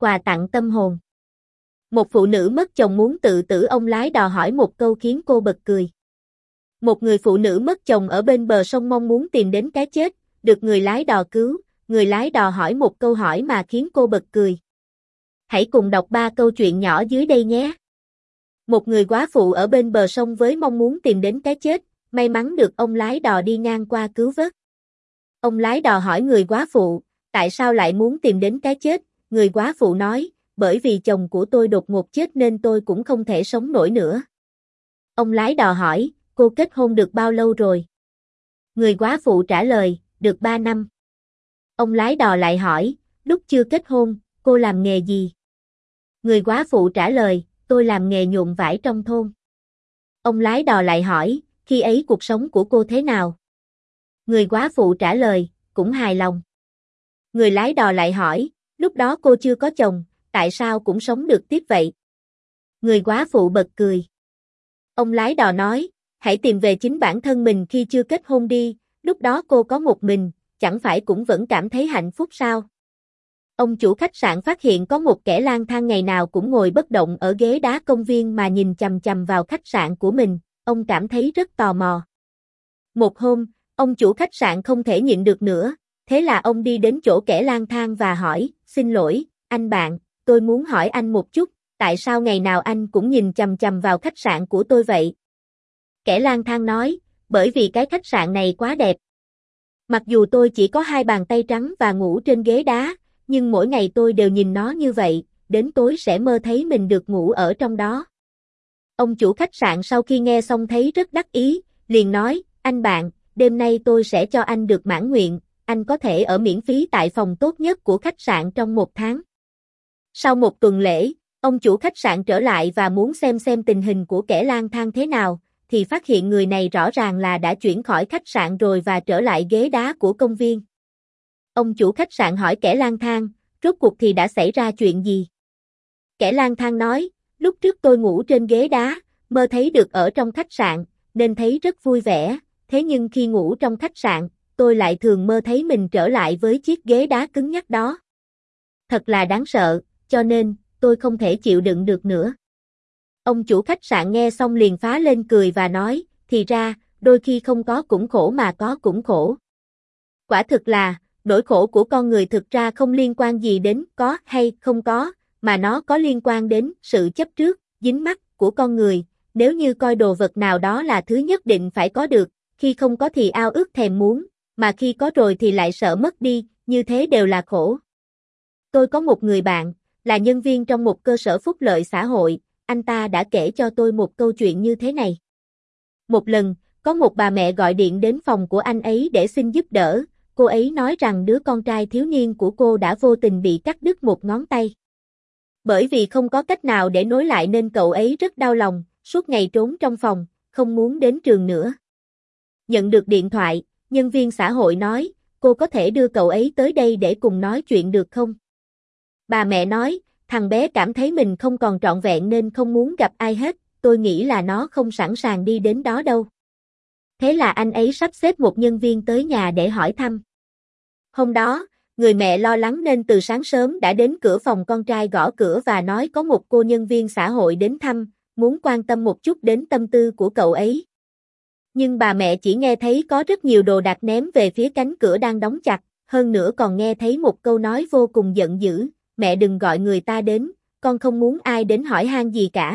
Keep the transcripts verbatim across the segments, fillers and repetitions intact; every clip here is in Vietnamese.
quà tặng tâm hồn. Một phụ nữ mất chồng muốn tự tử, ông lái đò hỏi một câu khiến cô bật cười. Một người phụ nữ mất chồng ở bên bờ sông mong muốn tìm đến cái chết, được người lái đò cứu, người lái đò hỏi một câu hỏi mà khiến cô bật cười. Hãy cùng đọc ba câu chuyện nhỏ dưới đây nhé. Một người góa phụ ở bên bờ sông với mong muốn tìm đến cái chết, may mắn được ông lái đò đi ngang qua cứu vớt. Ông lái đò hỏi người góa phụ, tại sao lại muốn tìm đến cái chết? Người góa phụ nói, bởi vì chồng của tôi đột ngột chết nên tôi cũng không thể sống nổi nữa. Ông lái đò hỏi, cô kết hôn được bao lâu rồi? Người góa phụ trả lời, được ba năm. Ông lái đò lại hỏi, lúc chưa kết hôn, cô làm nghề gì? Người góa phụ trả lời, tôi làm nghề nhuộm vải trong thôn. Ông lái đò lại hỏi, khi ấy cuộc sống của cô thế nào? Người góa phụ trả lời, cũng hài lòng. Người lái đò lại hỏi, lúc đó cô chưa có chồng, tại sao cũng sống được tiếp vậy? Người góa phụ bật cười. Ông lái đò nói, hãy tìm về chính bản thân mình khi chưa kết hôn đi, lúc đó cô có một mình, chẳng phải cũng vẫn cảm thấy hạnh phúc sao? Ông chủ khách sạn phát hiện có một kẻ lang thang ngày nào cũng ngồi bất động ở ghế đá công viên mà nhìn chằm chằm vào khách sạn của mình, ông cảm thấy rất tò mò. Một hôm, ông chủ khách sạn không thể nhịn được nữa, thế là ông đi đến chỗ kẻ lang thang và hỏi, xin lỗi, anh bạn, tôi muốn hỏi anh một chút, tại sao ngày nào anh cũng nhìn chằm chằm vào khách sạn của tôi vậy? Kẻ lang thang nói, bởi vì cái khách sạn này quá đẹp. Mặc dù tôi chỉ có hai bàn tay trắng và ngủ trên ghế đá, nhưng mỗi ngày tôi đều nhìn nó như vậy, đến tối sẽ mơ thấy mình được ngủ ở trong đó. Ông chủ khách sạn sau khi nghe xong thấy rất đắc ý, liền nói, anh bạn, đêm nay tôi sẽ cho anh được mãn nguyện, anh có thể ở miễn phí tại phòng tốt nhất của khách sạn trong một tháng. Sau một tuần lễ, ông chủ khách sạn trở lại và muốn xem xem tình hình của kẻ lang thang thế nào, thì phát hiện người này rõ ràng là đã chuyển khỏi khách sạn rồi và trở lại ghế đá của công viên. Ông chủ khách sạn hỏi kẻ lang thang, rốt cuộc thì đã xảy ra chuyện gì? Kẻ lang thang nói, lúc trước tôi ngủ trên ghế đá, mơ thấy được ở trong khách sạn, nên thấy rất vui vẻ, thế nhưng khi ngủ trong khách sạn, tôi lại thường mơ thấy mình trở lại với chiếc ghế đá cứng nhắc đó. Thật là đáng sợ, cho nên, tôi không thể chịu đựng được nữa. Ông chủ khách sạn nghe xong liền phá lên cười và nói, thì ra, đôi khi không có cũng khổ mà có cũng khổ. Quả thực là, nỗi khổ của con người thực ra không liên quan gì đến có hay không có, mà nó có liên quan đến sự chấp trước, dính mắc của con người, nếu như coi đồ vật nào đó là thứ nhất định phải có được, khi không có thì ao ước thèm muốn, mà khi có rồi thì lại sợ mất đi, như thế đều là khổ. Tôi có một người bạn, là nhân viên trong một cơ sở phúc lợi xã hội, anh ta đã kể cho tôi một câu chuyện như thế này. Một lần, có một bà mẹ gọi điện đến phòng của anh ấy để xin giúp đỡ, cô ấy nói rằng đứa con trai thiếu niên của cô đã vô tình bị cắt đứt một ngón tay. Bởi vì không có cách nào để nối lại nên cậu ấy rất đau lòng, suốt ngày trốn trong phòng, không muốn đến trường nữa. Nhận được điện thoại, nhân viên xã hội nói, cô có thể đưa cậu ấy tới đây để cùng nói chuyện được không? Bà mẹ nói, thằng bé cảm thấy mình không còn trọn vẹn nên không muốn gặp ai hết, tôi nghĩ là nó không sẵn sàng đi đến đó đâu. Thế là anh ấy sắp xếp một nhân viên tới nhà để hỏi thăm. Hôm đó, người mẹ lo lắng nên từ sáng sớm đã đến cửa phòng con trai gõ cửa và nói có một cô nhân viên xã hội đến thăm, muốn quan tâm một chút đến tâm tư của cậu ấy. Nhưng bà mẹ chỉ nghe thấy có rất nhiều đồ đạc ném về phía cánh cửa đang đóng chặt, hơn nữa còn nghe thấy một câu nói vô cùng giận dữ, mẹ đừng gọi người ta đến, con không muốn ai đến hỏi han gì cả.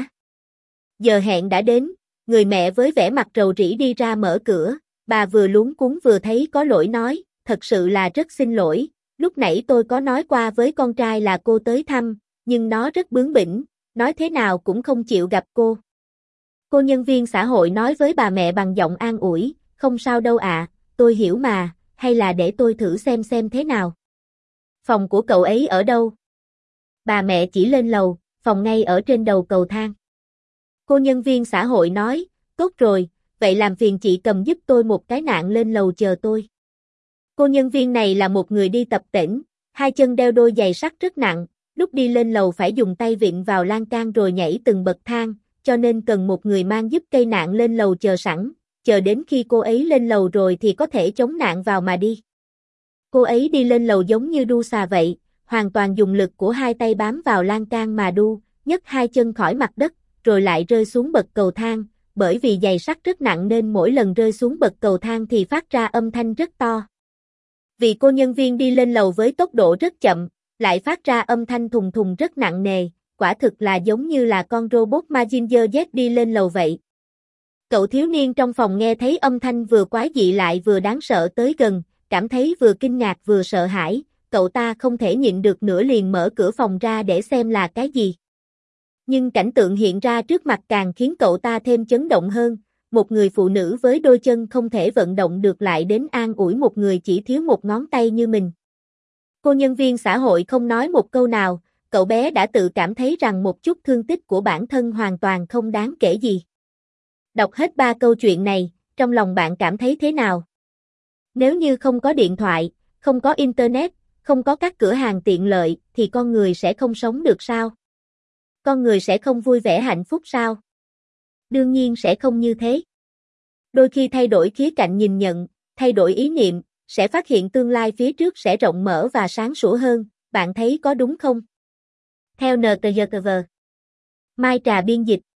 Giờ hẹn đã đến, người mẹ với vẻ mặt rầu rĩ đi ra mở cửa, bà vừa luống cuống vừa thấy có lỗi nói, thật sự là rất xin lỗi, lúc nãy tôi có nói qua với con trai là cô tới thăm, nhưng nó rất bướng bỉnh, nói thế nào cũng không chịu gặp cô. Cô nhân viên xã hội nói với bà mẹ bằng giọng an ủi, không sao đâu ạ, tôi hiểu mà, hay là để tôi thử xem xem thế nào. Phòng của cậu ấy ở đâu? Bà mẹ chỉ lên lầu, phòng ngay ở trên đầu cầu thang. Cô nhân viên xã hội nói, tốt rồi, vậy làm phiền chị cầm giúp tôi một cái nạn lên lầu chờ tôi. Cô nhân viên này là một người đi tập tễnh, hai chân đeo đôi giày sắt rất nặng, lúc đi lên lầu phải dùng tay vịn vào lan can rồi nhảy từng bậc thang, cho nên cần một người mang giúp cây nạn lên lầu chờ sẵn, chờ đến khi cô ấy lên lầu rồi thì có thể chống nạn vào mà đi. Cô ấy đi lên lầu giống như đu xà vậy, hoàn toàn dùng lực của hai tay bám vào lan can mà đu, nhấc hai chân khỏi mặt đất, rồi lại rơi xuống bậc cầu thang, bởi vì giày sắt rất nặng nên mỗi lần rơi xuống bậc cầu thang thì phát ra âm thanh rất to. Vì cô nhân viên đi lên lầu với tốc độ rất chậm, lại phát ra âm thanh thùng thùng rất nặng nề, quả thực là giống như là con robot Mazinger Z đi lên lầu vậy. Cậu thiếu niên trong phòng nghe thấy âm thanh vừa quái dị lại vừa đáng sợ tới gần, cảm thấy vừa kinh ngạc vừa sợ hãi, cậu ta không thể nhịn được nữa liền mở cửa phòng ra để xem là cái gì. Nhưng cảnh tượng hiện ra trước mặt càng khiến cậu ta thêm chấn động hơn, một người phụ nữ với đôi chân không thể vận động được lại đến an ủi một người chỉ thiếu một ngón tay như mình. Cô nhân viên xã hội không nói một câu nào, cậu bé đã tự cảm thấy rằng một chút thương tích của bản thân hoàn toàn không đáng kể gì. Đọc hết ba câu chuyện này, trong lòng bạn cảm thấy thế nào? Nếu như không có điện thoại, không có internet, không có các cửa hàng tiện lợi, thì con người sẽ không sống được sao? Con người sẽ không vui vẻ hạnh phúc sao? Đương nhiên sẽ không như thế. Đôi khi thay đổi khía cạnh nhìn nhận, thay đổi ý niệm, sẽ phát hiện tương lai phía trước sẽ rộng mở và sáng sủa hơn, bạn thấy có đúng không? Theo en tê giê tê vê. Mai Trà biên dịch.